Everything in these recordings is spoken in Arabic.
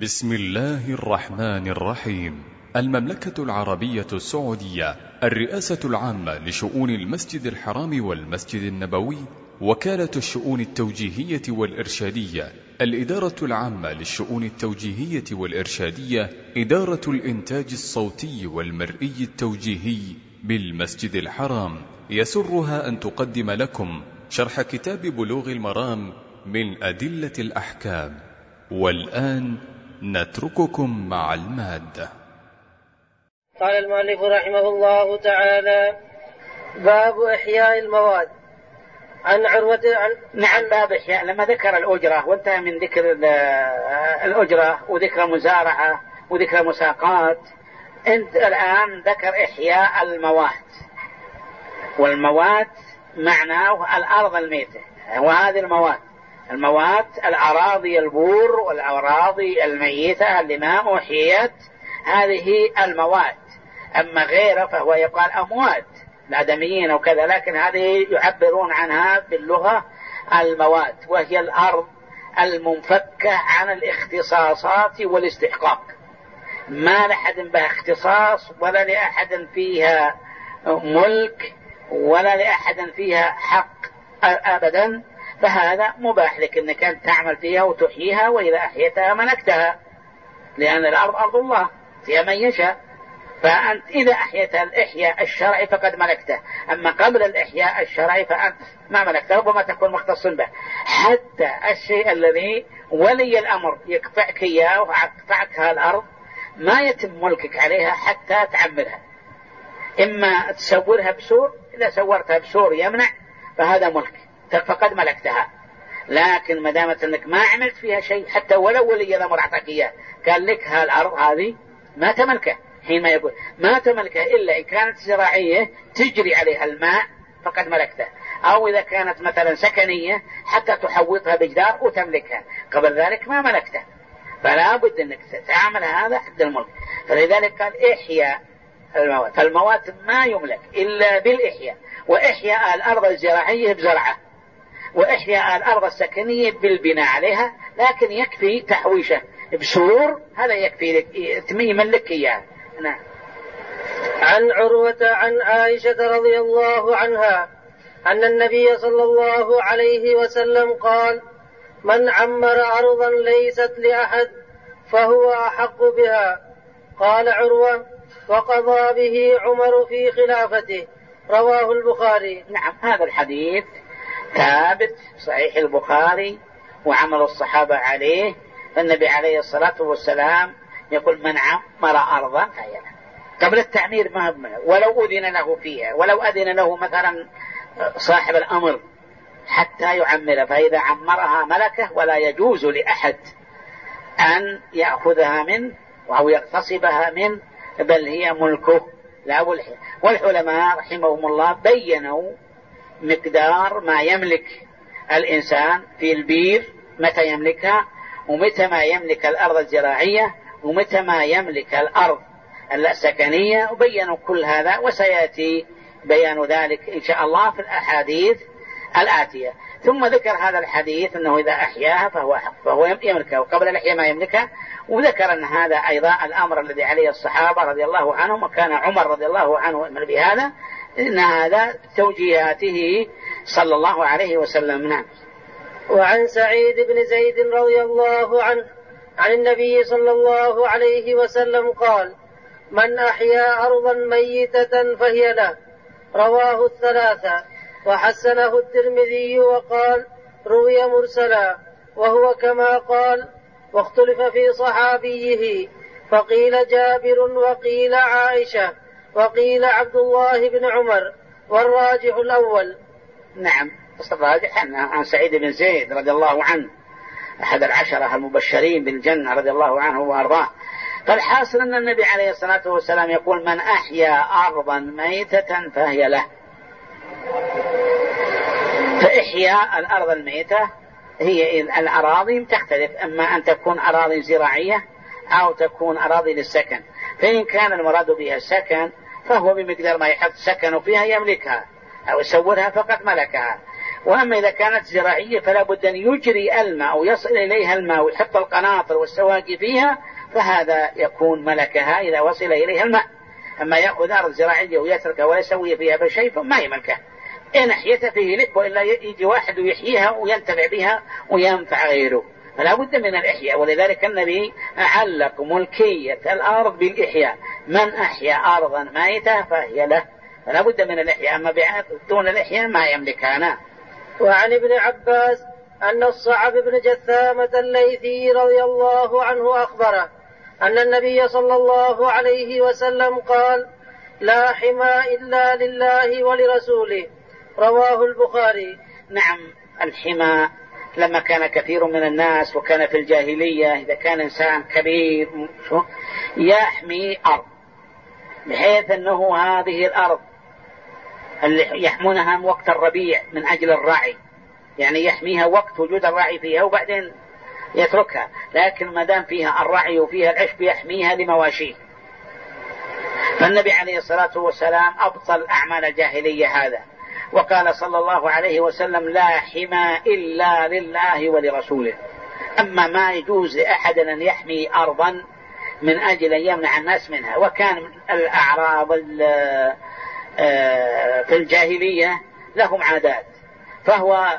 بسم الله الرحمن الرحيم. المملكة العربية السعودية، الرئاسة العامة لشؤون المسجد الحرام والمسجد النبوي، وكالة الشؤون التوجيهية والإرشادية، الإدارة العامة للشؤون التوجيهية والإرشادية، إدارة الإنتاج الصوتي والمرئي التوجيهي بالمسجد الحرام، يسرها أن تقدم لكم شرح كتاب بلوغ المرام من أدلة الأحكام. والآن نترككم مع المادة. قال المؤلف رحمه الله تعالى: باب إحياء المواد. عن عروة نعم، باب إحياء. لما ذكر الأجرة وانتهى من ذكر الأجرة وذكر المزارعة وذكر مساقات، انت الآن ذكر إحياء المواد. والمواد معناه الأرض الميتة، وهذه المواد الأراضي البور والأراضي الميتة اللي ما أحيت، هذه المواد. أما غيره فهو يقال أموات الآدميين وكذا، لكن هذه يعبرون عنها باللغة المواد، وهي الأرض المنفكة عن الاختصاصات والاستحقاق، ما لأحد بها اختصاص ولا لأحد فيها ملك ولا لأحد فيها حق أبدا، فهذا مباح لك أنك أنت تعمل فيها وتحييها، وإذا أحيتها ملكتها، لأن الأرض أرض الله فيها من يشاء. فأنت إذا أحيت الإحياء الشرعي فقد ملكته، أما قبل الإحياء الشرعي فأنت ما ملكته، ربما تكون مختص به. حتى الشيء الذي ولي الأمر يقطعك إياه ويقطعك الأرض ما يتم ملكك عليها حتى تعملها، إما تسورها بسور، إذا سورتها بسور يمنع فهذا ملك فقد ملكتها. لكن ما دامت أنك ما عملت فيها شيء، حتى ولو ولي الأمر أعطاك إياه قال لك هالأرض هذه ما تملكه، حينما يقول ما تملكه إلا إن كانت زراعية تجري عليها الماء فقد ملكته، أو إذا كانت مثلا سكنية حتى تحوطها بجدار وتملكها، قبل ذلك ما ملكته، فلا بد أنك تعمل هذا حد الملك. فلذلك قال إحياء المواد، فالمواد ما يملك إلا بالإحياء، وإحياء الأرض الزراعية بزرعه، وإحياء الأرض السكنية بالبناء عليها، لكن يكفي تحويشه بسرور، هذا يكفي لك يملك إياه. نعم. عن عروة عن عائشة رضي الله عنها أن النبي صلى الله عليه وسلم قال: من عمر أرضا ليست لأحد فهو أحق بها. قال عروة: وقضى به عمر في خلافته. رواه البخاري. نعم، هذا الحديث ثابت صحيح البخاري وعمل الصحابة عليه. فالنبي عليه الصلاة والسلام يقول: من عمر أرضا فهي له. قبل التعمير ولو أذن له فيها، ولو أذن له مثلا صاحب الأمر حتى يعمر، فإذا عمرها ملكه، ولا يجوز لأحد أن يأخذها منه أو يغتصبها منه، بل هي ملكه. والعلماء رحمهم الله بينوا مقدار ما يملك الإنسان في البير، متى يملكها، ومتى ما يملك الأرض الزراعية، ومتى ما يملك الأرض السكنية، وبينوا كل هذا، وسيأتي بيان ذلك إن شاء الله في الأحاديث الآتية. ثم ذكر هذا الحديث أنه إذا أحياها فهو يملكها، وقبل الإحياء ما يملكها، وذكر أن هذا أيضا الأمر الذي عليه الصحابة رضي الله عنهم، وكان عمر رضي الله عنه يأمر بهذا، إن هذا توجيهاته صلى الله عليه وسلم. نعم. وعن سعيد بن زيد رضي الله عنه عن النبي صلى الله عليه وسلم قال: من أحيا أرضا ميتة فهي له. رواه الثلاثة، وحسنه الترمذي وقال: روي مرسلا، وهو كما قال. واختلف في صحابيه، فقيل جابر، وقيل عائشة، وقيل عبد الله بن عمر، والراجح الأول. نعم، الراجح عن سعيد بن زيد رضي الله عنه، أحد العشرة المبشرين بالجنة رضي الله عنه وأرضاه. فالحاصل أن النبي عليه الصلاة والسلام يقول: من أحيا أرضا ميتة فهي له. فإحياء الأرض الميتة هي الأراضي تختلف، أما أن تكون أراضي زراعية أو تكون أراضي للسكن. فإن كان المراد بها السكن فهو بمقدار ما يحط سكن فيها يملكها أو يسورها فقط ملكها، وأما إذا كانت زراعية فلا بد أن يجري الماء أو يصل إليها الماء ويحط القناطر والسواقي فيها، فهذا يكون ملكها إذا وصل إليها الماء. أما يأخذ أرض زراعية ويتركها ولا يسوي فيها شيء فما هي ملكه، إن أحيته فيه لك، وإلا يجي واحد ويحييها وينتفع بها وينفع غيره، فلا بد من الإحياء. ولذلك النبي علق ملكية الأرض بالإحياء، من أحيا أرضا ميتة فهي له، فلا بد من الإحياء، أما دون الإحياء ما يملكها. وعن ابن عباس أن الصعب بن جثامة الليثي رضي الله عنه أخبره أن النبي صلى الله عليه وسلم قال: لا حمى إلا لله ولرسوله، رواه البخاري. نعم، الحمى لما كان كثير من الناس وكان في الجاهلية إذا كان إنسان كبير يحمي أرض، بحيث أنه هذه الأرض اللي يحمونها وقت الربيع من أجل الرعي، يعني يحميها وقت وجود الرعي فيها وبعدين يتركها، لكن ما دام فيها الرعي وفيها العشب يحميها لمواشيه. فالنبي عليه الصلاة والسلام أبطل أعمال الجاهلية هذا، وقال صلى الله عليه وسلم: لا حمى إلا لله ولرسوله. أما ما يجوز لأحد أن يحمي أرضا من أجل أن يمنع الناس منها. وكان الأعراب في الجاهلية لهم عادات، فهو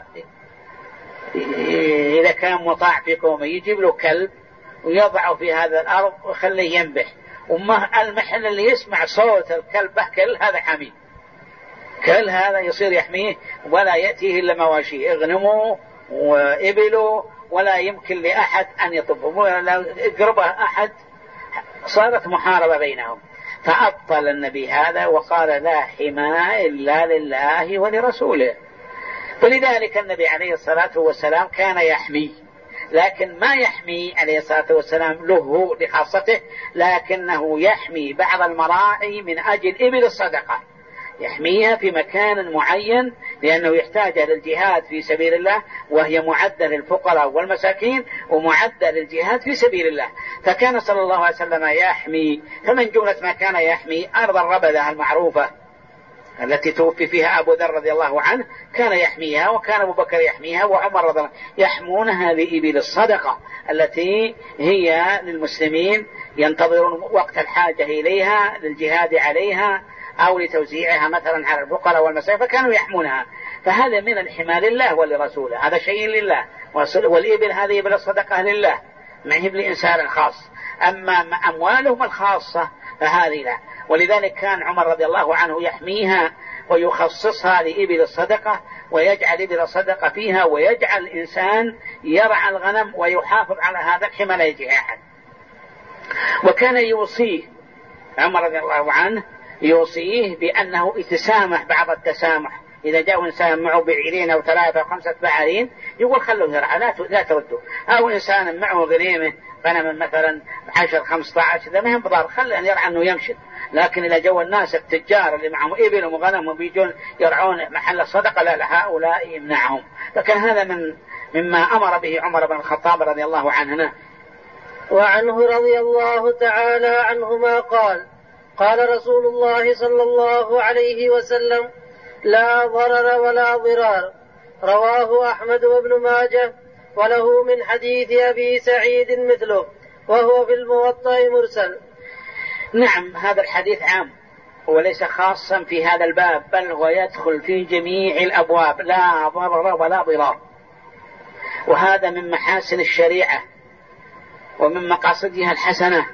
إذا كان مطاع في قومه يجيب له كلب ويضعه في هذا الأرض ويخليه ينبح، وما المحل اللي يسمع صوت الكلب كل هذا حمي، كل هذا يصير يحميه، ولا يأتيه إلا مواشيه، اغنمه وإبله، ولا يمكن لأحد أن يطبه، ولا يقربه أحد، صارت محاربة بينهم. فأبطل النبي هذا وقال: لا حمى إلا لله ولرسوله. فلذلك النبي عليه الصلاة والسلام كان يحمي، لكن ما يحمي عليه الصلاة والسلام له لخاصته، لكنه يحمي بعض المراعي من أجل إبل الصدقة، يحميها في مكان معين لأنه يحتاج للجهاد في سبيل الله، وهي معدة للفقراء والمساكين ومعدة للجهاد في سبيل الله. فكان صلى الله عليه وسلم يحمي، فمن جملة ما كان يحمي أرض الربذة المعروفة التي توفي فيها أبو ذر رضي الله عنه، كان يحميها، وكان أبو بكر يحميها، وعمر رضي الله عنه، يحمونها لإبل الصدقة التي هي للمسلمين ينتظرون وقت الحاجة إليها للجهاد عليها أو لتوزيعها مثلا على الفقراء والمساكين، فكانوا يحمونها. فهذا من الحماية لله ولرسوله، هذا شيء لله، والإبل هذه إبل الصدقة لله، ما هي لإنسان خاص. أما أموالهم الخاصة فهذه لا. ولذلك كان عمر رضي الله عنه يحميها ويخصصها لإبل الصدقة، ويجعل إبل الصدقة فيها، ويجعل الإنسان يرعى الغنم ويحافظ على هذا الحمى لا يجي أحد. وكان يوصيه عمر رضي الله عنه، يوصيه بأنه يتسامح بعض التسامح، إذا جاء إنسان معه بعيرين أو 3 أو 5 بعيرين يقول خلوه يرعى لا تردوا، أو إنسان معه غنيمة غنم مثلا 10-15 إذا ما هم بضار خلي أن يرعى أنه يمشي. لكن إذا جو الناس التجار اللي معهم إبل وغنم وبيجون يرعون محل الصدقة لا هؤلاء يمنعهم. فكان هذا مما أمر به عمر بن الخطاب رضي الله عنه. وعنه رضي الله تعالى عنهما قال رسول الله صلى الله عليه وسلم: لا ضرر ولا ضرار، رواه أحمد وابن ماجه، وله من حديث أبي سعيد مثله، وهو في الموطأ مرسل. نعم، هذا الحديث عام وليس خاصا في هذا الباب، بل هو يدخل في جميع الأبواب، لا ضرر ولا ضرار. وهذا من محاسن الشريعة ومن مقاصدها الحسنة،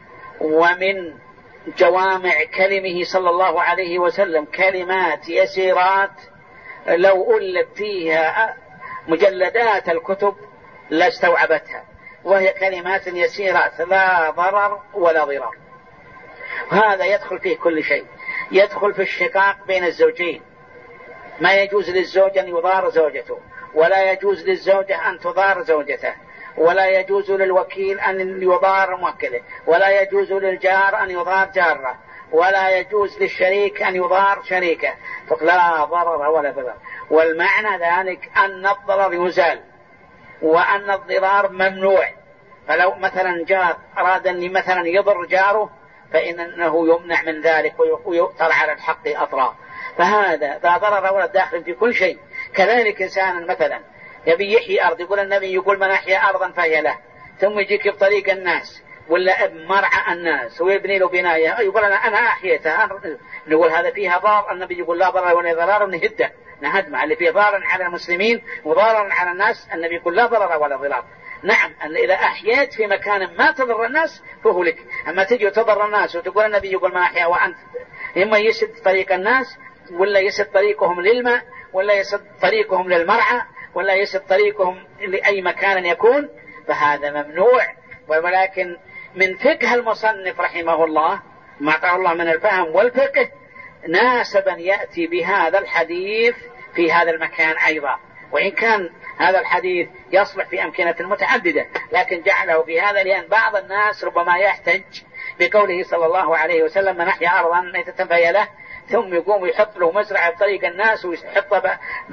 ومن جوامع كلمه صلى الله عليه وسلم، كلمات يسيرات لو ألف فيها مجلدات الكتب لاستوعبتها، وهي كلمات يسيرات لا ضرر ولا ضرار. هذا يدخل فيه كل شيء، يدخل في الشقاق بين الزوجين، ما يجوز للزوج أن يضار زوجته، ولا يجوز للزوجة أن تضار زوجته، ولا يجوز للوكيل أن يضار موكله، ولا يجوز للجار أن يضار جاره، ولا يجوز للشريك أن يضار شريكه، لا ضرر ولا ضرر. والمعنى ذلك أن الضرر يزال وأن الضرار ممنوع. فلو مثلا جار أراد أن مثلا يضر جاره فإنه يمنع من ذلك ويؤثر على الحق أطراف. فهذا لا ضرر ولا داخل في كل شيء، كذلك إنسان مثلا يبي يحيي أرض، يقول النبي يقول من أحيا أرضا فهي له، ثم يجيك بطريق الناس ولا بمرعى الناس ويبني له بناية يقول أنا أحييتها، نقول هذا فيها ضار، النبي يقول لا ضرر ولا ضرار نهدم اللي فيه ضار على المسلمين وضرر على الناس، النبي يقول لا ضرر ولا ضرار. نعم، أن إذا أحييت في مكان ما تضر الناس فهو لك، أما تجي وتضر الناس وتقول النبي يقول ما أحيا وأنت إما يسد طريق الناس ولا يسد طريقهم للماء ولا يسد طريقهم للمرعى ولا يسد طريقهم لأي مكان يكون، فهذا ممنوع. ولكن من فقه المصنف رحمه الله ما أعطاه الله من الفهم والفقه ناسب أن يأتي بهذا الحديث في هذا المكان أيضا، وإن كان هذا الحديث يصلح في أمكنة متعددة، لكن جعله بهذا لأن بعض الناس ربما يحتج بقوله صلى الله عليه وسلم من أحيا أرضا ميتة فهي له، ثم يقوم يحط له مزرعة بطريق الناس ويحط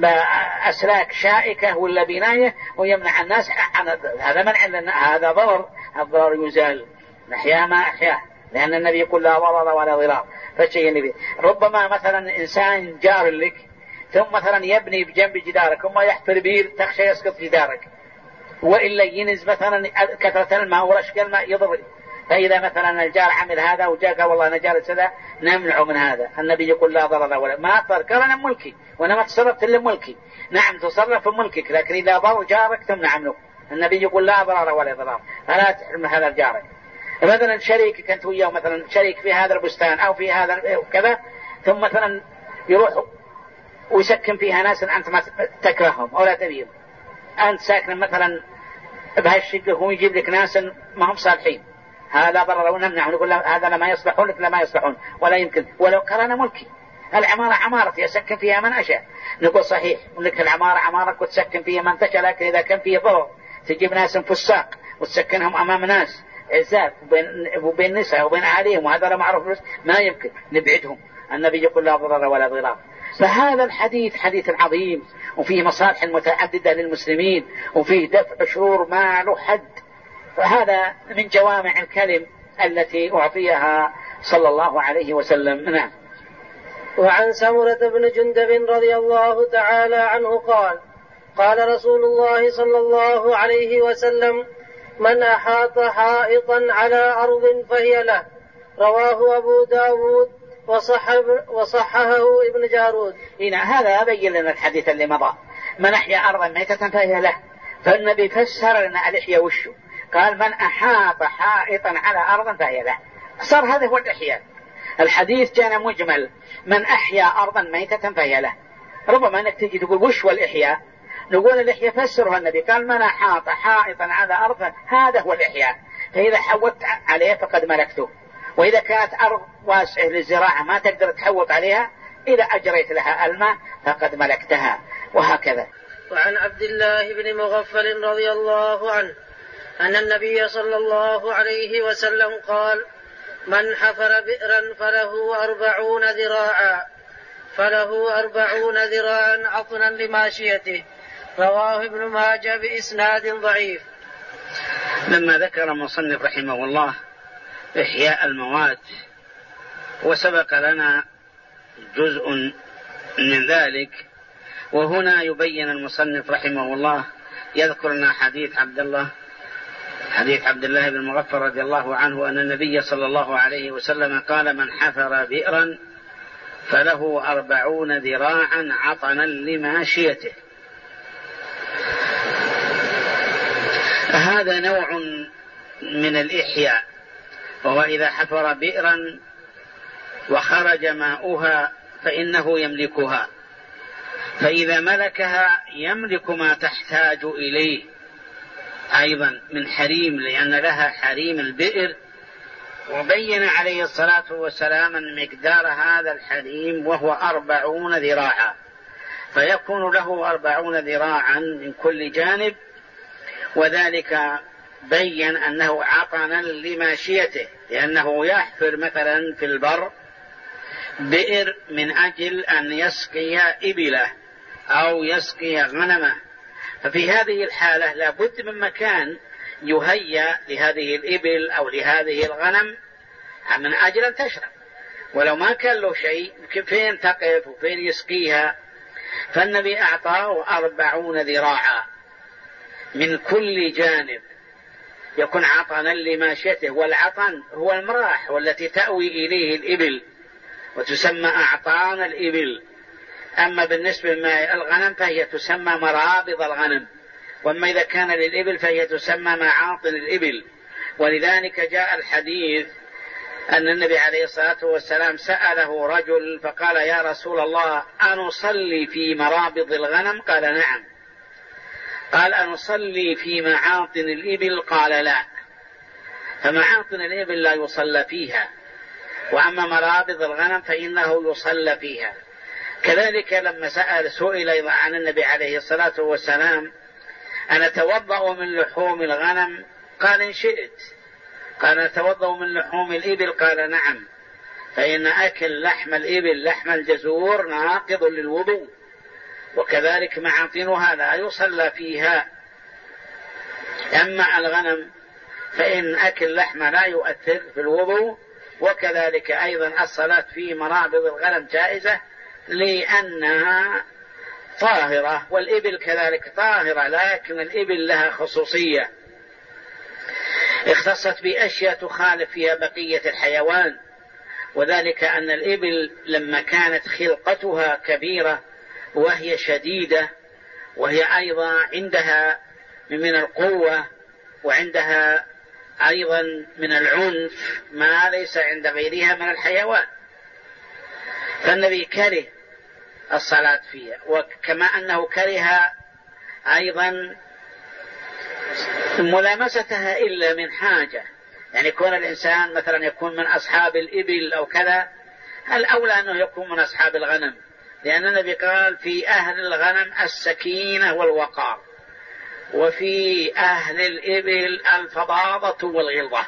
بأسلاك شائكة ولا بناية ويمنع الناس هذا منع، هذا ضرر، الضرر يزال، نحيا ما أحياه، لأن النبي يقول لا ضرر ولا ضرار. فالشيء النبي ربما مثلا إنسان جار لك ثم مثلا يبني بجنب جدارك ثم يحفر بير تخشى يسقط جدارك، وإلا ينز مثلا كثرة الماء ورشق الماء يضر، فإذا مثلا الجار عمل هذا وجاء قال والله أنا جارت هذا نمنعه من هذا، النبي يقول لا ضرر ولا ما أضر، قال أنا ملكي وأنا ما تصرفت إلا ملكي، نعم تصرف في ملكك لكن إذا ضر جارك تمنع منه، النبي يقول لا ضرر ولا ضرار، فلا تحرم هذا الجارك. مثلا شريك كنت وياه مثلا شريك في هذا البستان أو في هذا وكذا، ثم مثلا يروح ويسكن فيها ناس أنت ما تكرههم أو لا تبيهم، أنت ساكن مثلا بهالشقة هو يجيب لك ناس ما هم صالحين، هذا ضرر ونمنع، نقول هذا لا يصلحون لك لا ما يصلحون ولا يمكن، ولو قرأنا ملكي العمارة عمارتي أسكن فيها من أشاء، نقول صحيح لك العمارة عمارك وتسكن فيها من تشاء، لكن إذا كان فيه ضرر تجيب ناس فساق وتسكنهم أمام ناس عزاب وبين نساء وبين أهاليهم وهذا لا معروف ما يمكن نبعدهم، النبي يقول لا ضرر ولا ضرار. فهذا الحديث حديث عظيم وفيه مصالح متعددة للمسلمين وفيه دفع شرور ما له حد، فهذا من جوامع الكلم التي أعطيها صلى الله عليه وسلم. نعم. وعن سمرة بن جندب رضي الله تعالى عنه قال قال رسول الله صلى الله عليه وسلم من أحاط حائطا على أرض فهي له، رواه أبو داود وصححه ابن جارود. هذا أبين لنا الحديث اللي مضى، من أحيا أرضا ميتة فهي له، فالنبي فسر لنا الإحياء وشو، قال من أحاط حائطا على أرض فهي له، صار هذا هو الإحياء. الحديث كان مجمل من أحيا أرضا ميتة فهي له، ربما أنك تجي تقول وش هو الإحياء، نقول الإحياء فسرها النبي قال من أحاط حائطا على أرض هذا هو الإحياء، فإذا حوت عليه فقد ملكته، وإذا كانت أرض واسعة للزراعة ما تقدر تحوط عليها إذا أجريت لها الماء فقد ملكتها، وهكذا. وعن عبد الله بن مغفل رضي الله عنه أن النبي صلى الله عليه وسلم قال من حفر بئرا فله 40 ذراعا عطنا لماشيته، رواه ابن ماجه بإسناد ضعيف. لما ذكر المصنف رحمه الله إحياء الموات وسبق لنا جزء من ذلك، وهنا يبين المصنف رحمه الله يذكر لنا حديث عبد الله بن مغفل رضي الله عنه أن النبي صلى الله عليه وسلم قال من حفر بئرا فله 40 ذراعا عطنا لماشيته. هذا نوع من الإحياء، وهو إذا حفر بئرا وخرج ماؤها فإنه يملكها، فإذا ملكها يملك ما تحتاج إليه أيضا من حريم، لأن لها حريم البئر، وبين عليه الصلاة والسلام أن مقدار هذا الحريم وهو 40 ذراعا، فيكون له 40 ذراعا من كل جانب، وذلك بين أنه عطنا لماشيته، لأنه يحفر مثلا في البر بئر من أجل أن يسقي إبله أو يسقي غنمه، ففي هذه الحالة لابد من مكان يهيأ لهذه الإبل أو لهذه الغنم من أجل أن تشرب، ولو ما كان له شيء فين تقف وفين يسقيها، فالنبي أعطاه 40 ذراعا من كل جانب يكون عطنا لماشيته، والعطن هو المراح والتي تأوي إليه الإبل وتسمى أعطان الإبل. أما بالنسبة للغنم فهي تسمى مرابض الغنم، وأما إذا كان للإبل فهي تسمى معاطن الإبل. ولذلك جاء الحديث أن النبي عليه الصلاة والسلام سأله رجل فقال: يا رسول الله، أنصلي في مرابض الغنم؟ قال: نعم. قال: أنصلي في معاطن الإبل؟ قال: لا. فمعاطن الإبل لا يصلى فيها، وأما مرابض الغنم فإنه يصلى فيها. كذلك لما سئل عن النبي عليه الصلاة والسلام: أنا أتوضأ من لحوم الغنم؟ قال: إن شئت. قال: أتوضأ من لحوم الإبل؟ قال: نعم، فإن أكل لحم الإبل لحم الجزور ناقض للوضوء، وكذلك معاطنها لا يصلى فيها. أما الغنم فإن أكل لحم لا يؤثر في الوضوء، وكذلك أيضا الصلاة في مرابض الغنم جائزة لأنها طاهرة، والإبل كذلك طاهرة، لكن الإبل لها خصوصية اختصت بأشياء تخالف فيها بقية الحيوان، وذلك أن الإبل لما كانت خلقتها كبيرة وهي شديدة، وهي أيضا عندها من القوة وعندها أيضا من العنف ما ليس عند غيرها من الحيوان، فالنبي كره الصلاة فيها، وكما أنه كره أيضا ملامستها إلا من حاجة. يعني كون الإنسان مثلا يكون من أصحاب الإبل أو كذا، الأولى أنه يكون من أصحاب الغنم، لأن النبي قال: في أهل الغنم السكينة والوقار، وفي أهل الإبل الفظاظة والغلظة.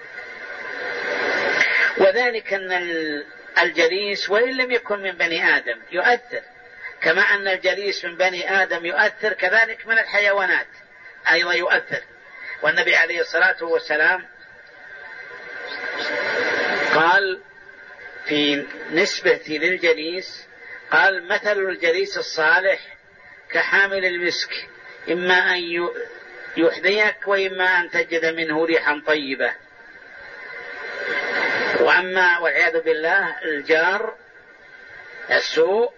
وذلك أن الجليس وإن لم يكن من بني آدم يؤثر، كما أن الجليس من بني آدم يؤثر، كذلك من الحيوانات أيضا يؤثر. والنبي عليه الصلاة والسلام قال في نسبة للجليس، قال: مثل الجليس الصالح كحامل المسك، إما أن يحذيك وإما أن تجد منه ريحا طيبة. وأما والعياذ بالله الجار السوء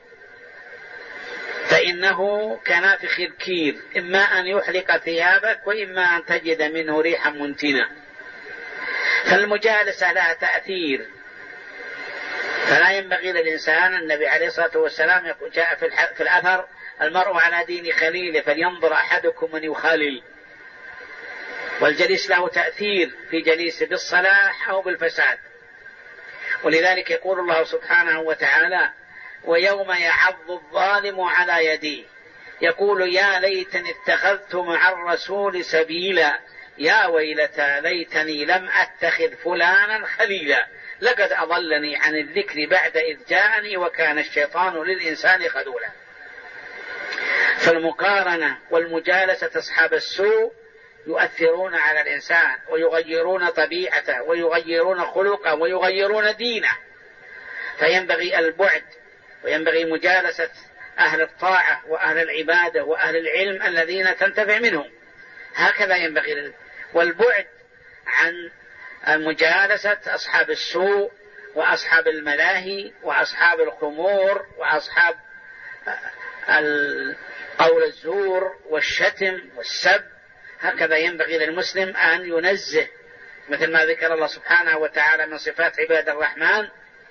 فإنه كنافخ الكير، إما أن يحرق ثيابك وإما أن تجد منه ريحا منتنة. فالمجالسة لها تأثير، فلا ينبغي للإنسان. النبي عليه الصلاة والسلام جاء في الأثر: المرء على دين خليله فلينظر أحدكم من يخالل. والجليس له تأثير في جليسه بالصلاح أو بالفساد. ولذلك يقول الله سبحانه وتعالى: ويوم يعض الظالم على يديه يقول يا ليتني اتخذت مع الرسول سبيلا يا ويلتى ليتني لم أتخذ فلانا خليلا لقد أضلني عن الذكر بعد إذ جاءني وكان الشيطان للإنسان خذولا. فالمقارنة والمجالسة أصحاب السوء يؤثرون على الإنسان ويغيرون طبيعته ويغيرون خلقه ويغيرون دينه، فينبغي البعد، وينبغي مجالسة أهل الطاعة وأهل العبادة وأهل العلم الذين تنتفع منهم، هكذا ينبغي. والبعد عن مجالسة أصحاب السوء وأصحاب الملاهي وأصحاب الخمور وأصحاب قول الزور والشتم والسب. هكذا ينبغي للمسلم أن ينزه، مثل ما ذكر الله سبحانه وتعالى من صفات عباد الرحمن: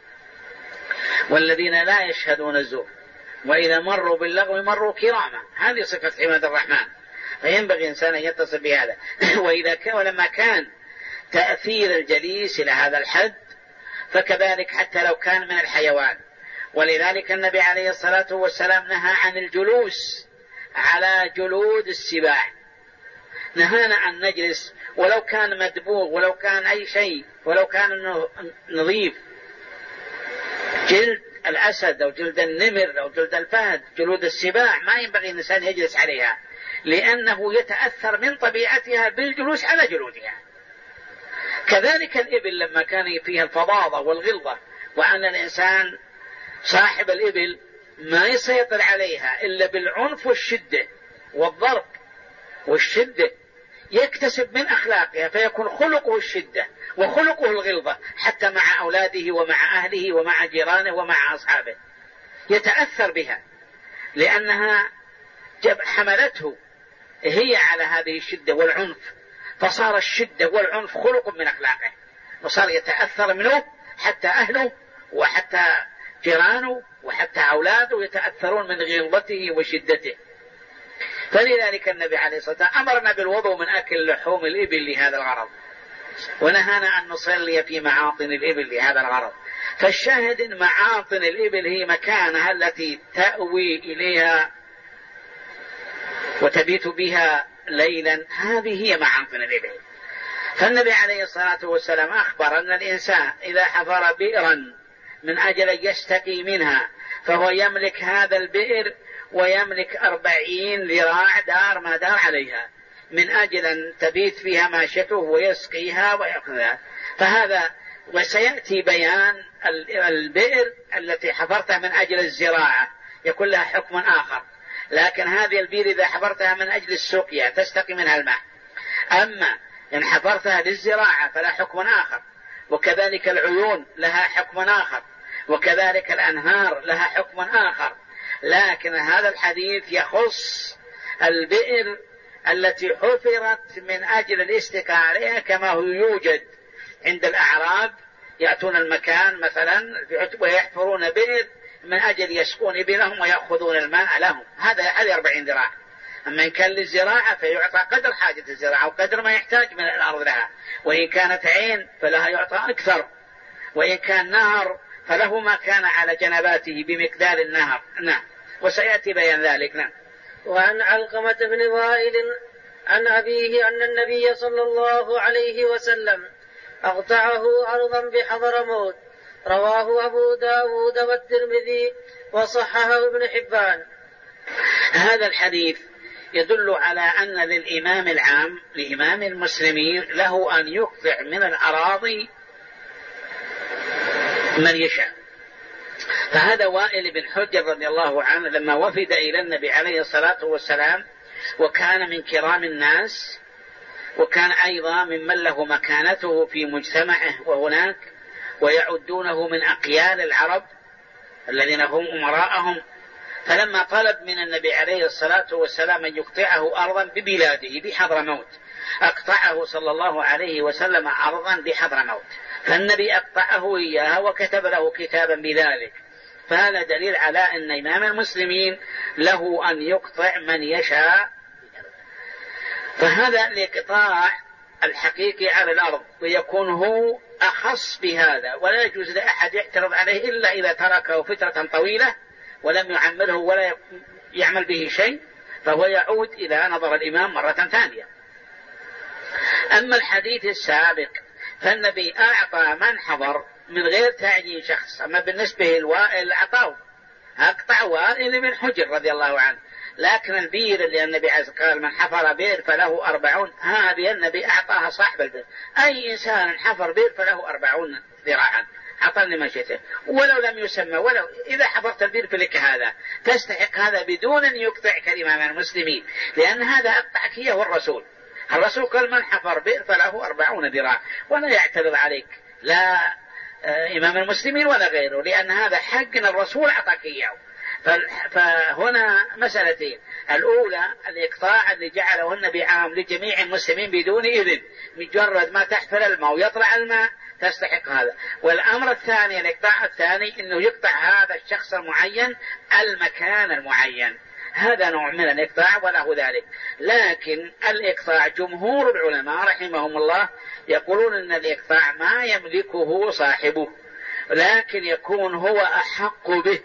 والذين لا يشهدون الزور وإذا مروا باللغو مروا كراما. هذه صفة عباد الرحمن، فينبغي الإنسان أن يتصل بهذا. ولما كان تأثير الجليس إلى هذا الحد فكذلك حتى لو كان من الحيوان. ولذلك النبي عليه الصلاة والسلام نهى عن الجلوس على جلود السباع، نهانا أن نجلس ولو كان مدبوغ ولو كان أي شيء ولو كان نظيف، جلد الأسد أو جلد النمر أو جلد الفهد، جلود السباع ما ينبغي الإنسان يجلس عليها، لأنه يتأثر من طبيعتها بالجلوس على جلودها. كذلك الإبل لما كان فيها الفظاظة والغلظة، وأن الإنسان صاحب الإبل ما يسيطر عليها إلا بالعنف والشدة والضرب والشدة، يكتسب من أخلاقها فيكون خلقه الشدة وخلقه الغلظة حتى مع أولاده ومع أهله ومع جيرانه ومع أصحابه، يتأثر بها لأنها حملته هي على هذه الشدة والعنف، فصار الشدة والعنف خلق من أخلاقه، وصار يتأثر منه حتى أهله وحتى جيرانه وحتى أولاده يتأثرون من غلظته وشدته. فلذلك النبي عليه الصلاة والسلام أمرنا بالوضوء من أكل لحوم الإبل لهذا الغرض، ونهانا أن نصلي في معاطن الإبل لهذا الغرض. فالشاهد إن معاطن الإبل هي مكانها التي تأوي إليها وتبيت بها ليلا، هذه هي معاطن الإبل. فالنبي عليه الصلاة والسلام أخبر أن الإنسان إذا حفر بئرا من أجل أن يستقي منها فهو يملك هذا البئر ويملك 40 ذراع دار ما دار عليها من أجل أن تبيت فيها ماشيته ويسقيها ويأخذها. فهذا وسيأتي بيان البئر التي حفرتها من أجل الزراعة يكون لها حكم آخر، لكن هذه البئر إذا حفرتها من أجل السقيا تستقي منها الماء، أما إن حفرتها للزراعة فلا حكم آخر، وكذلك العيون لها حكم آخر، وكذلك الأنهار لها حكم آخر. لكن هذا الحديث يخص البئر التي حفرت من أجل الاستقاء عليها، كما هو يوجد عند الأعراب يأتون المكان مثلا ويحفرون بئر من أجل يسقون إبلهم ويأخذون الماء لهم، هذا 40 ذراع. أما إن كان للزراعة فيعطى قدر حاجة الزراعة وقدر ما يحتاج من الأرض لها، وإن كانت عين فلها يعطى أكثر، وإن كان نهر فله ما كان على جنباته بمقدار النهر. نعم، وسيأتي بيان ذلك. نعم. وعن علقمة بن وائل عن أبيه أن النبي صلى الله عليه وسلم أقطعه أرضا بحضرموت، رواه أبو داود والترمذي وصححه ابن حبان. هذا الحديث يدل على أن للإمام العام لإمام المسلمين له أن يقطع من الأراضي من يشاء. فهذا وائل بن حجر رضي الله عنه لما وفد إلى النبي عليه الصلاة والسلام وكان من كرام الناس، وكان أيضا ممن له مكانته في مجتمعه وهناك، ويعدونه من أقيال العرب الذين هم أمراءهم. فلما طلب من النبي عليه الصلاة والسلام أن يقطعه أرضا ببلاده بحضرموت، أقطعه صلى الله عليه وسلم أرضا بحضرموت، فالنبي أقطعه إياها وكتب له كتابا بذلك. فهذا دليل على أن إمام المسلمين له أن يقطع من يشاء. فهذا الإقطاع الحقيقي على الأرض، ويكون هو أخص بهذا، ولا يجوز لأحد يعترض عليه إلا إذا تركه فترة طويلة ولم يعمله ولا يعمل به شيء، فهو يعود إلى نظر الإمام مرة ثانية. أما الحديث السابق فالنبي أعطى من حضر من غير تعيين شخص. أما بالنسبة للوائل أعطاه، أقطع وائل من حجر رضي الله عنه، لكن البير اللي النبي قال من حفر بير فله 40، هذه النبي أعطاها صاحب البير. أي إنسان حفر بير فله 40 ذراعا، عطى لمشيته ولو لم يسمى، ولو إذا حفرت البير فلك هذا، تستحق هذا بدون أن يقطع كإمام المسلمين، لأن هذا أقطعك إياه الرسول قال من حفر بئر فله 40 ذراع، ولا يعترض عليك لا إمام المسلمين ولا غيره، لأن هذا حق الرسول أعطاك إياه. فهنا مسألتين: الأولى الإقطاع اللي جعله النبي عام لجميع المسلمين بدون إذن، مجرد ما تحفر الماء ويطلع الماء تستحق هذا. والأمر الثاني الإقطاع الثاني أنه يقطع هذا الشخص المعين المكان المعين، هذا نوع من الإقطاع وله ذلك. لكن الإقطاع جمهور العلماء رحمهم الله يقولون أن الإقطاع ما يملكه صاحبه، لكن يكون هو أحق به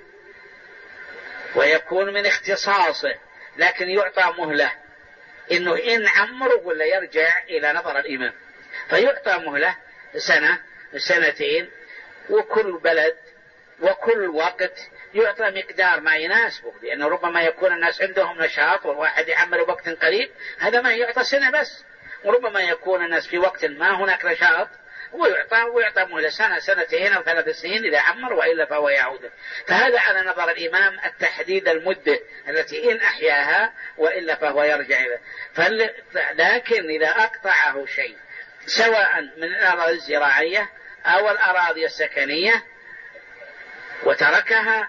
ويكون من اختصاصه، لكن يعطى مهلة إنه إن عمره ولا يرجع إلى نظر الإمام، فيعطى مهلة 1 سنة 2 وكل بلد وكل وقت يعطى مقدار ما يناسبه، لأنه ربما يكون الناس عندهم نشاط والواحد يعمل وقت قريب، هذا ما يعطى سنة بس، وربما يكون الناس في وقت ما هناك نشاط ويعطى مهلة سنة سنتين أو 3 سنين إذا عمر، وإلا فهو يعود. فهذا على نظر الإمام التحديد المدة التي إن أحياها، وإلا فهو يرجع إليه. لكن إذا أقطعه شيء سواء من الأراضي الزراعية أو الأراضي السكنية وتركها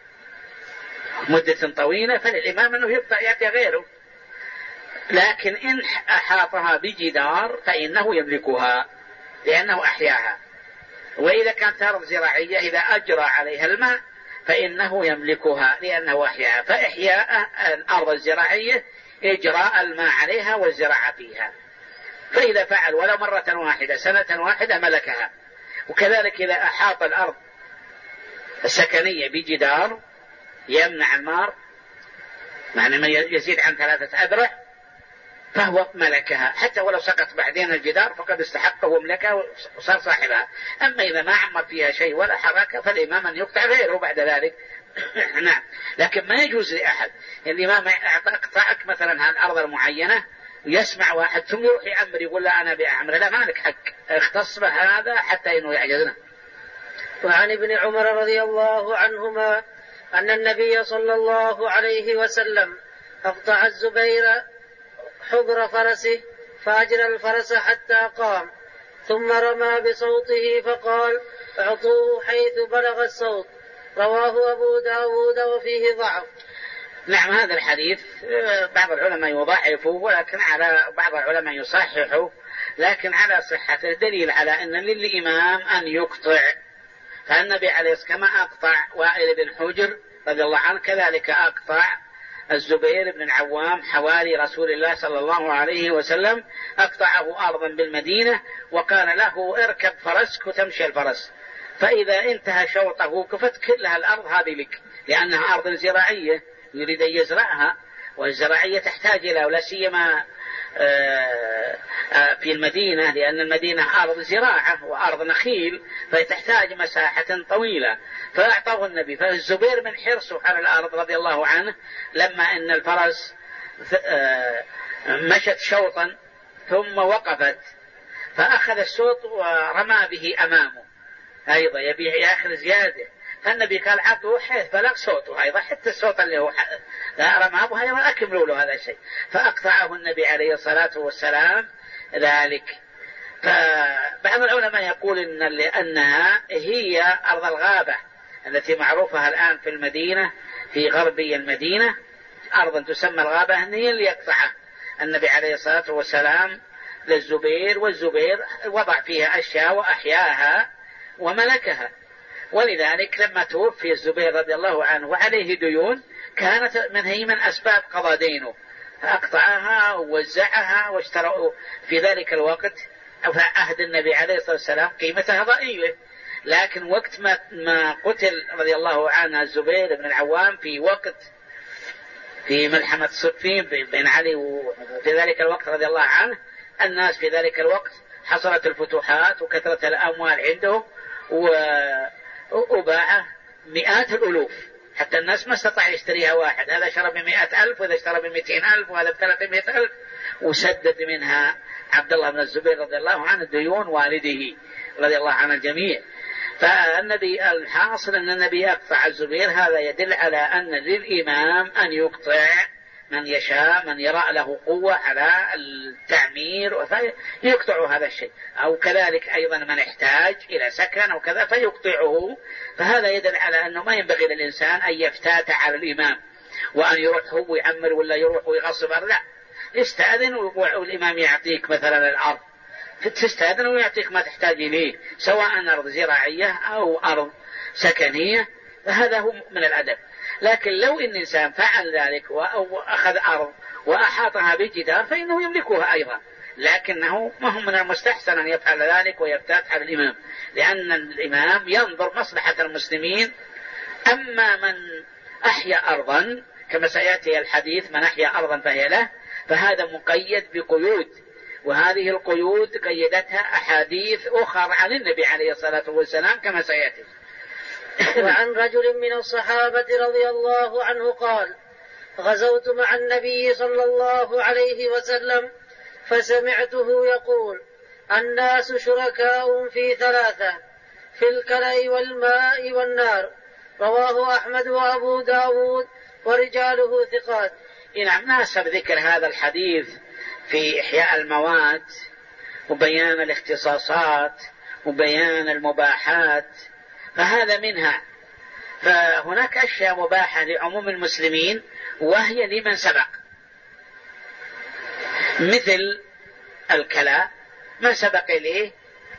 مدة طويلة، فالإمام أنه يقطع يأتي غيره. لكن إن أحاطها بجدار فإنه يملكها لأنه أحياها. وإذا كانت أرض زراعية إذا أجرى عليها الماء فإنه يملكها لأنه أحياها. فإحياء الأرض الزراعية إجراء الماء عليها والزراعة فيها. فإذا فعل ولو مرة واحدة سنة واحدة ملكها. وكذلك إذا أحاط الأرض السكنية بجدار يمنع الماء، معنى ما يزيد عن 3 أذرع، فهو ملكها حتى ولو سقط بعدين الجدار فقد استحقه وملكها وصار صاحبها. أما إذا ما عمر فيها شيء ولا حركة فالإمام أن يقطع غيره بعد ذلك. نعم. لكن ما يجوز لأحد الإمام أقطعك مثلا هالأرض المعينة ويسمع واحد ثم يروح يعمر يقول لا أنا بأعمر، لا مالك حق، اختص بهذا حتى إنه يعجزنا. وعن ابن عمر رضي الله عنهما أن النبي صلى الله عليه وسلم أقطع الزبير حبر فرسه فأجرى الفرس حتى قام، ثم رمى بصوته فقال اعطوه حيث بلغ الصوت. رواه أبو داود وفيه ضعف. نعم. هذا الحديث بعض العلماء يضعفه، ولكن على بعض العلماء يصححه، لكن على صحته دليل على أن للإمام أن يقطع. فالنبي عليه الصلاة والسلام كما أقطع وائل بن حجر رضي الله عنه كذلك أقطع الزبير بن العوام حوالي رسول الله صلى الله عليه وسلم، أقطعه أرضا بالمدينة وقال له اركب فرسك وتمشي الفرس، فإذا انتهى شوطه كفت كلها الأرض هذه لك، لأنها أرض زراعية يريد أن يزرعها، والزراعية تحتاج إلى ولا سيما في المدينة، لأن المدينة أرض زراعة وأرض نخيل فتحتاج مساحة طويلة، فأعطاه النبي. فالزبير من حرصه على الأرض رضي الله عنه لما أن الفرس مشت شوطا ثم وقفت فأخذ الصوت ورمى به أمامه أيضا يبي يأخذ زيادة، فالنبي قال عطوه حيث بلغ صوته أيضا، حتى الصوت اللي هو رماه أيضا أكملوا له هذا الشيء، فأقطعه النبي عليه الصلاة والسلام ذلك. فبعض العلماء يقول إن لأنها هي أرض الغابة التي معروفة الآن في المدينة في غربي المدينة، أرض تسمى الغابة، هي اللي يقطعها النبي عليه الصلاة والسلام للزبير، والزبير وضع فيها أشياء وأحياها وملكها. ولذلك لما توفي الزبير رضي الله عنه وعليه ديون كانت من أسباب قضاء دينه، فأقطعها ووزعها واشتروا في ذلك الوقت أو في عهد النبي عليه الصلاة والسلام قيمتها ضئيلة، لكن وقت ما قتل رضي الله عنه الزبير بن العوام في ملحمة صفين بين علي وفي ذلك الوقت رضي الله عنه، الناس في ذلك الوقت حصلت الفتوحات وكثرة الأموال عنده وباع مئات الألوف، حتى الناس ما استطاع يشتريها واحد، هذا شرى ب100,000 وهذا اشترى ب200,000 وهذا ب300,000، وسدد منها عبد الله بن الزبير رضي الله عنه ديون والده رضي الله عن الجميع. فالنبي الحاصل أن النبي يقطع الزبير، هذا يدل على أن للإمام أن يقطع من يشاء، من يرى له قوة على التعمير فيقطع هذا الشيء، أو كذلك أيضا من يحتاج إلى سكن أو كذا فيقطعه. فهذا يدل على أنه ما ينبغي للإنسان أن يفتات على الإمام وأن يروح هو يعمر ولا يروح ويغصب، لا، يستأذن والإمام يعطيك مثلا الأرض، تستأذن ويعطيك ما تحتاج إليه سواء أرض زراعية أو أرض سكنية، فهذا هو من الأدب. لكن لو إن إنسان فعل ذلك وأخذ أرض وأحاطها بجدار فإنه يملكها أيضا، لكنه ما هو من المستحسن أن يفعل ذلك ويفتات على الإمام، لأن الإمام ينظر مصلحة المسلمين. أما من أحيا أرضا كما سيأتي الحديث من أحيا أرضا فهي له، فهذا مقيد بقيود، وهذه القيود قيدتها أحاديث أخرى عن النبي عليه الصلاة والسلام كما سيأتي. وعن رجل من الصحابة رضي الله عنه قال غزوت مع النبي صلى الله عليه وسلم فسمعته يقول الناس شركاء في ثلاثة: في الكلأ والماء والنار. رواه أحمد وأبو داود ورجاله ثقات. نعم، ناسب ذكر هذا الحديث في إحياء الموات وبيان الاختصاصات وبيان المباحات، فهذا منها. فهناك أشياء مباحة لعموم المسلمين وهي لمن سبق، مثل الكلاء ما سبق إليه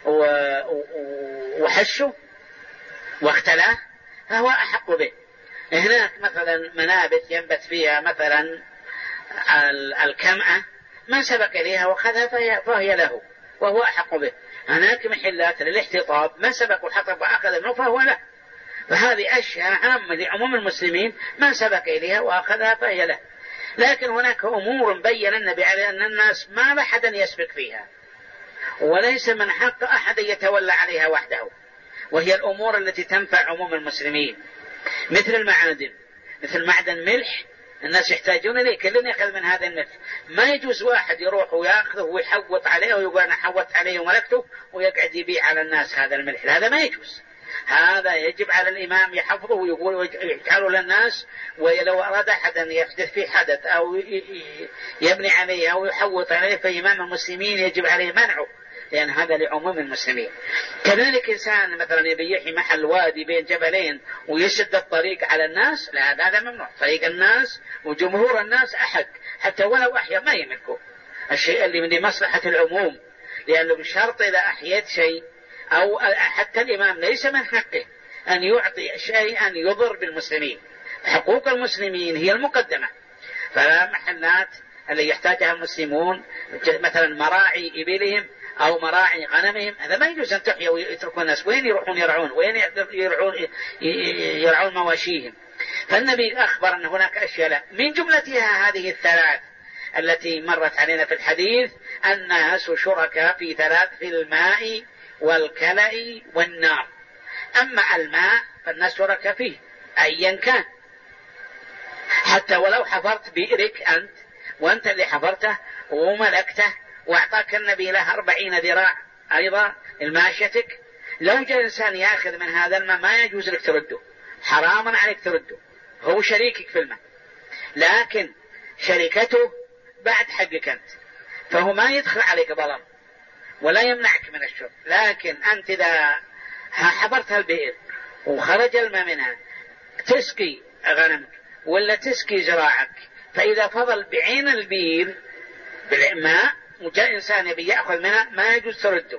وحشه واختلاه فهو أحق به. هناك مثلا منابت ينبت فيها مثلا الكمأة ما سبق إليها وخذها فهي له وهو أحق به. هناك محلات للاحتطاب ما سبق وحطب وأخذ منه فهو له. فهذه أشياء عامة لعموم المسلمين ما سبق إليها وأخذها فهي له. لكن هناك أمور بين النبي عليه أن الناس ما لحدا يسبق فيها وليس من حق أحد يتولى عليها وحده، وهي الأمور التي تنفع عموم المسلمين، مثل المعادن، مثل معدن ملح الناس يحتاجون إليه، كلنا يأخذ من هذا الملح. ما يجوز واحد يروح ويأخذه ويحوط عليه ويقول أنا حوط عليه وملكته ويقعد يبيع على الناس هذا الملح، هذا ما يجوز. هذا يجب على الإمام يحفظه ويقول ويجعله للناس، ولو أراد أحد أن يحدث فيه حدث أو يبني عليه أو يحوط عليه فإمام المسلمين يجب عليه منعه، لأن هذا لعموم المسلمين. كذلك إنسان مثلا يبي يحيي محل وادي بين جبلين ويسد الطريق على الناس، لا هذا ممنوع. طريق الناس وجمهور الناس أحق، حتى ولو أحيا ما يملكه الشيء اللي من مصلحة العموم، لأنه بشرط إذا أحيت شيء أو حتى الإمام ليس من حقه أن يعطي شيئا يضر بالمسلمين. حقوق المسلمين هي المقدمة. فلا محلات اللي يحتاجها المسلمون مثلا مراعي إبلهم أو مراعي غنمهم، هذا ما يجوز أن تحيا ويتركوا الناس. وين يروحون يرعون؟ وين يرعون مواشيهم؟ فالنبي أخبر أن هناك أشياء لا، من جملتها هذه الثلاث التي مرت علينا في الحديث: الناس شركاء في ثلاث: في الماء والكلأ والنار. أما الماء فالناس شركاء فيه أيا كان، حتى ولو حفرت بئرك أنت وأنت اللي حفرته وملكته وأعطاك النبي له 40 ذراع أيضا الماشيتك، لو جاء إنسان يأخذ من هذا الماء ما يجوز لك ترده، حراما عليك ترده، هو شريكك في الماء، لكن شركته بعد حقك أنت، فهو ما يدخل عليك ظلم ولا يمنعك من الشرب. لكن أنت إذا حفرت البئر وخرج الماء منها تسقي غنمك ولا تسقي زراعك، فإذا فضل بعين البئر بالماء وجاء إنسان يبي يأخذ منها ما يجوز ترده،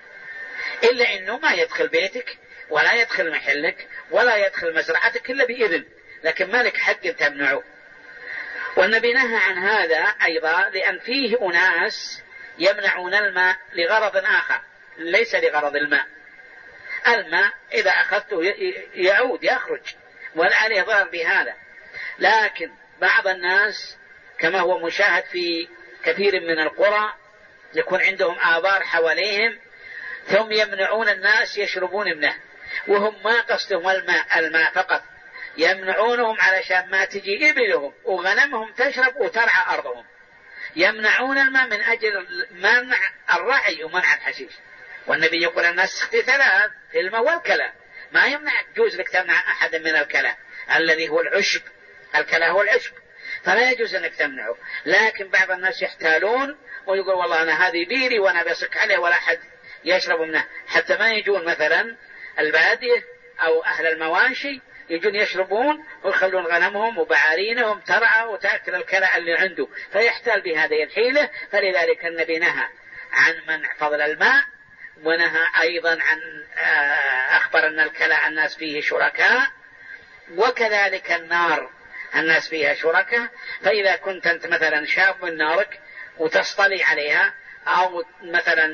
إلا إنه ما يدخل بيتك ولا يدخل محلك ولا يدخل مزرعتك إلا بإذن، لكن ما لك حق تمنعه. والنبي نهى عن هذا أيضا لأن فيه أناس يمنعون الماء لغرض آخر ليس لغرض الماء. الماء إذا أخذته يعود يخرج ولا عليه ضرر بهذا، لكن بعض الناس كما هو مشاهد في كثير من القرى يكون عندهم آبار حواليهم ثم يمنعون الناس يشربون منه، وهم ما قصدهم الماء فقط، يمنعونهم علشان ما تجي إبلهم وغنمهم تشرب وترعى أرضهم، يمنعون الماء من أجل منع الرعي ومنع الحشيش. والنبي يقول الناس في ثلاث: في الماء والكلى. ما يمنع يجوز لك تمنع أحد من الكلى الذي هو العشب، الكلى هو العشب، فلا يجوز أنك تمنعه. لكن بعض الناس يحتالون ويقول والله أنا هذه بيري وأنا بسك عليه ولا أحد يشرب منه، حتى ما يجون مثلا البادية أو أهل المواشي يجون يشربون ويخلون غنمهم وبعارينهم ترعى وتأكل الكلى اللي عنده، فيحتال بهذه الحيلة. فلذلك النبي نهى عن منع فضل الماء، ونهى أيضا عن أخبر أن الكلى الناس فيه شركاء، وكذلك النار الناس فيها شركاء. فإذا كنت أنت مثلا شاب من نارك وتصطلي عليها أو مثلا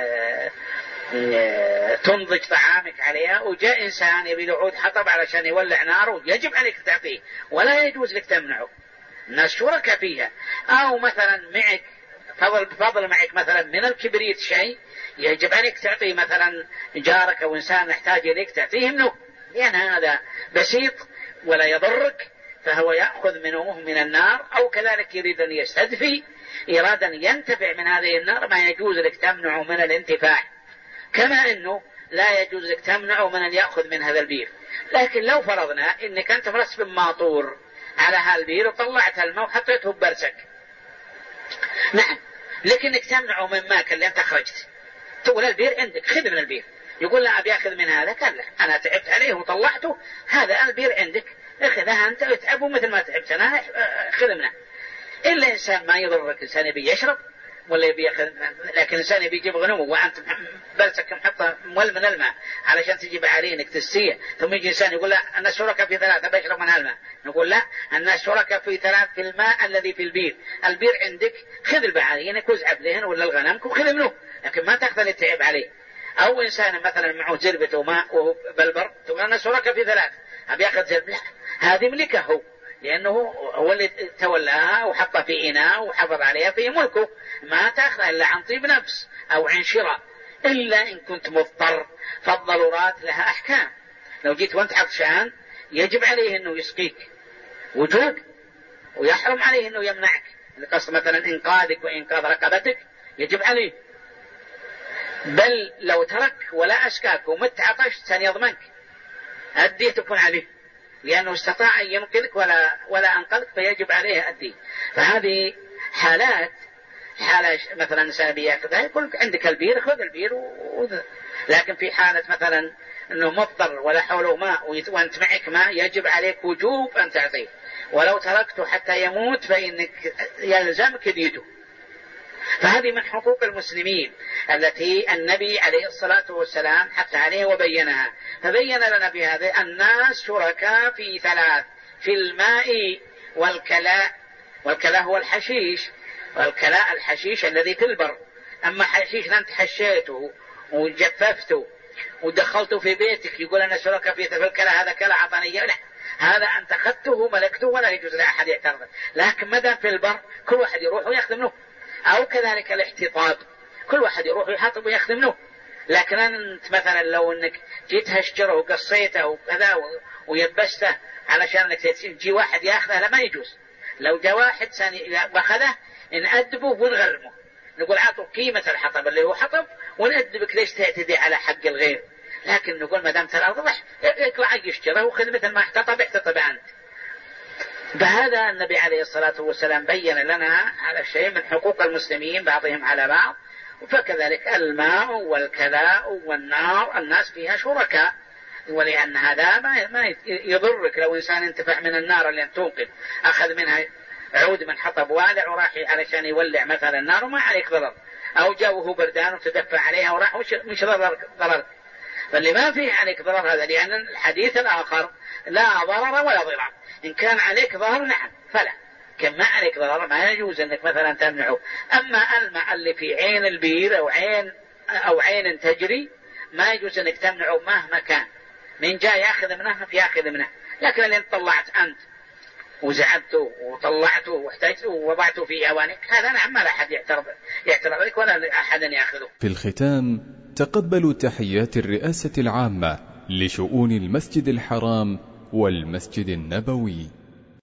تنضج طعامك عليها وجاء إنسان يبي له عود حطب علشان يولع ناره، يجب عليك تعطيه ولا يجوز لك تمنعه، الناس شركاء فيها. أو مثلا معك فضل معك مثلا من الكبريت شيء، يجب عليك تعطيه مثلا جارك أو إنسان يحتاج إليك تعطيه منه، لأن هذا بسيط ولا يضرك، فهو يأخذ منه من النار، أو كذلك يريد أن يستدفي، إرادا ينتفع من هذه النار، ما يجوز لك تمنع من الانتفاع، كما أنه لا يجوز لك تمنع من أن يأخذ من هذا البير. لكن لو فرضنا أنك أنت مرسب ماطور على هالبير وطلعت الماء وحطيته ببرسك، نعم، لكنك تمنعه من ماك اللي أنت أخرجت، تقول البير عندك خذ من البير، يقول لا أبي أخذ من هذا، قال لا أنا تعبت عليه وطلعته، هذا البير عندك اخذها أنت وتعبه مثل ما تعبت أنا، خذ منه. إلا إنسان ما يضرك، إنسان يبي يشرب ولا يبي يأخذ، لكن إنسان يبي يجيب غنمه وأنت برسك محطة مول من الماء علشان تجيب علينك تسية، ثم يجي إنسان يقول لا الناس شركاء في ثلاثة بشرب من الماء، نقول لا الناس شركاء في ثلاث في الماء الذي في البير، البير عندك خذ البعارينك وازعب لهن ولا الغنمك وخذ منه، لكن ما تأخذ اللي تعب عليه. أو إنسان مثلا معه زربة وماء وبلبر، تقول الناس شركاء في ثلاثة أبي أخذ زربة، لا هذه ملكه هو، لأنه هو اللي تولاها وحطها في إناء وحفظ عليها في ملكه، ما تأخذ إلا عن طيب نفس أو عن شراء، إلا إن كنت مضطر، فالضرورات لها أحكام. لو جيت وانت عطشان يجب عليه أنه يسقيك وجوب، ويحرم عليه أنه يمنعك، القصد مثلا إنقاذك وإنقاذ رقبتك يجب عليه، بل لو ترك ولا أسكاك ومت عطشت سيضمنك، أديه تكون عليه، لأنه استطاع أن ينقذك ولا أنقذك فيجب عليه أديه. فهذه حالات، حالة مثلا سابية كذا يقول عندك البير خذ البير لكن في حالة مثلا أنه مضطر ولا حوله ماء وأنت معك ماء يجب عليك وجوب أن تعطيه، ولو تركته حتى يموت فإنك يلزمك ديته. فهذه من حقوق المسلمين التي النبي عليه الصلاة والسلام حث عليه وبينها، فبين لنا بهذا الناس شركاء في ثلاث، في الماء والكلاء، والكلاء هو الحشيش، والكلاء الحشيش الذي في البر، أما حشيش أنت حشيته وجففته ودخلته في بيتك يقول أنا شركاء في الكلاء، هذا كلاء عطانية، لا، هذا أنت أخذته ملكته ولا يجوز لأحد يعترض، لكن مدام في البر كل واحد يروح ويأخذ منه. أو كذلك الاحتطاب، كل واحد يروح ويحطب ويأخذ منه، لكن أنت مثلا لو أنك جيت هشجره وقصيته وكذا ويبسته علشان أنك تجي واحد يأخذه، لا ما يجوز. لو جاء واحد ثاني وأخذه نأدبه ونغرمه، نقول عطوا قيمة الحطب اللي هو حطب ونأدبك ليش تعتدي على حق الغير، لكن نقول ما دام الأرض يطلع يشجره وخذ مثل ما احتطب أنت. بهذا النبي عليه الصلاة والسلام بين لنا هذا الشيء من حقوق المسلمين بعضهم على بعض. فكذلك الماء والكلاء والنار الناس فيها شركاء، ولأن هذا ما يضرك لو إنسان انتفع من النار اللي توقد، أخذ منها عود من حطب والع وراح علشان يولع مثلا النار وما عليك ضرر، أو جاوه بردان وتدفع عليها وراح مش ضرر، فاللي ما فيه عليك ضرر هذا، لأن الحديث الآخر لا ضرر ولا ضرر، إن كان عليك ضرر نعم فلا، كما عليك ضرر ما يجوز أنك مثلا تمنعه. أما الماء اللي في عين البير أو عين تجري ما يجوز أنك تمنعه مهما كان، من جاء يأخذ منه يأخذ منه، لكن اللي طلعت أنت وزعبته وطلعته واحتجته ووضعته في أوانك هذا نعم ما لا أحد يعترض لك ولا أحد يأخذه. في الختام تقبلوا تحيات الرئاسة العامة لشؤون المسجد الحرام والمسجد النبوي.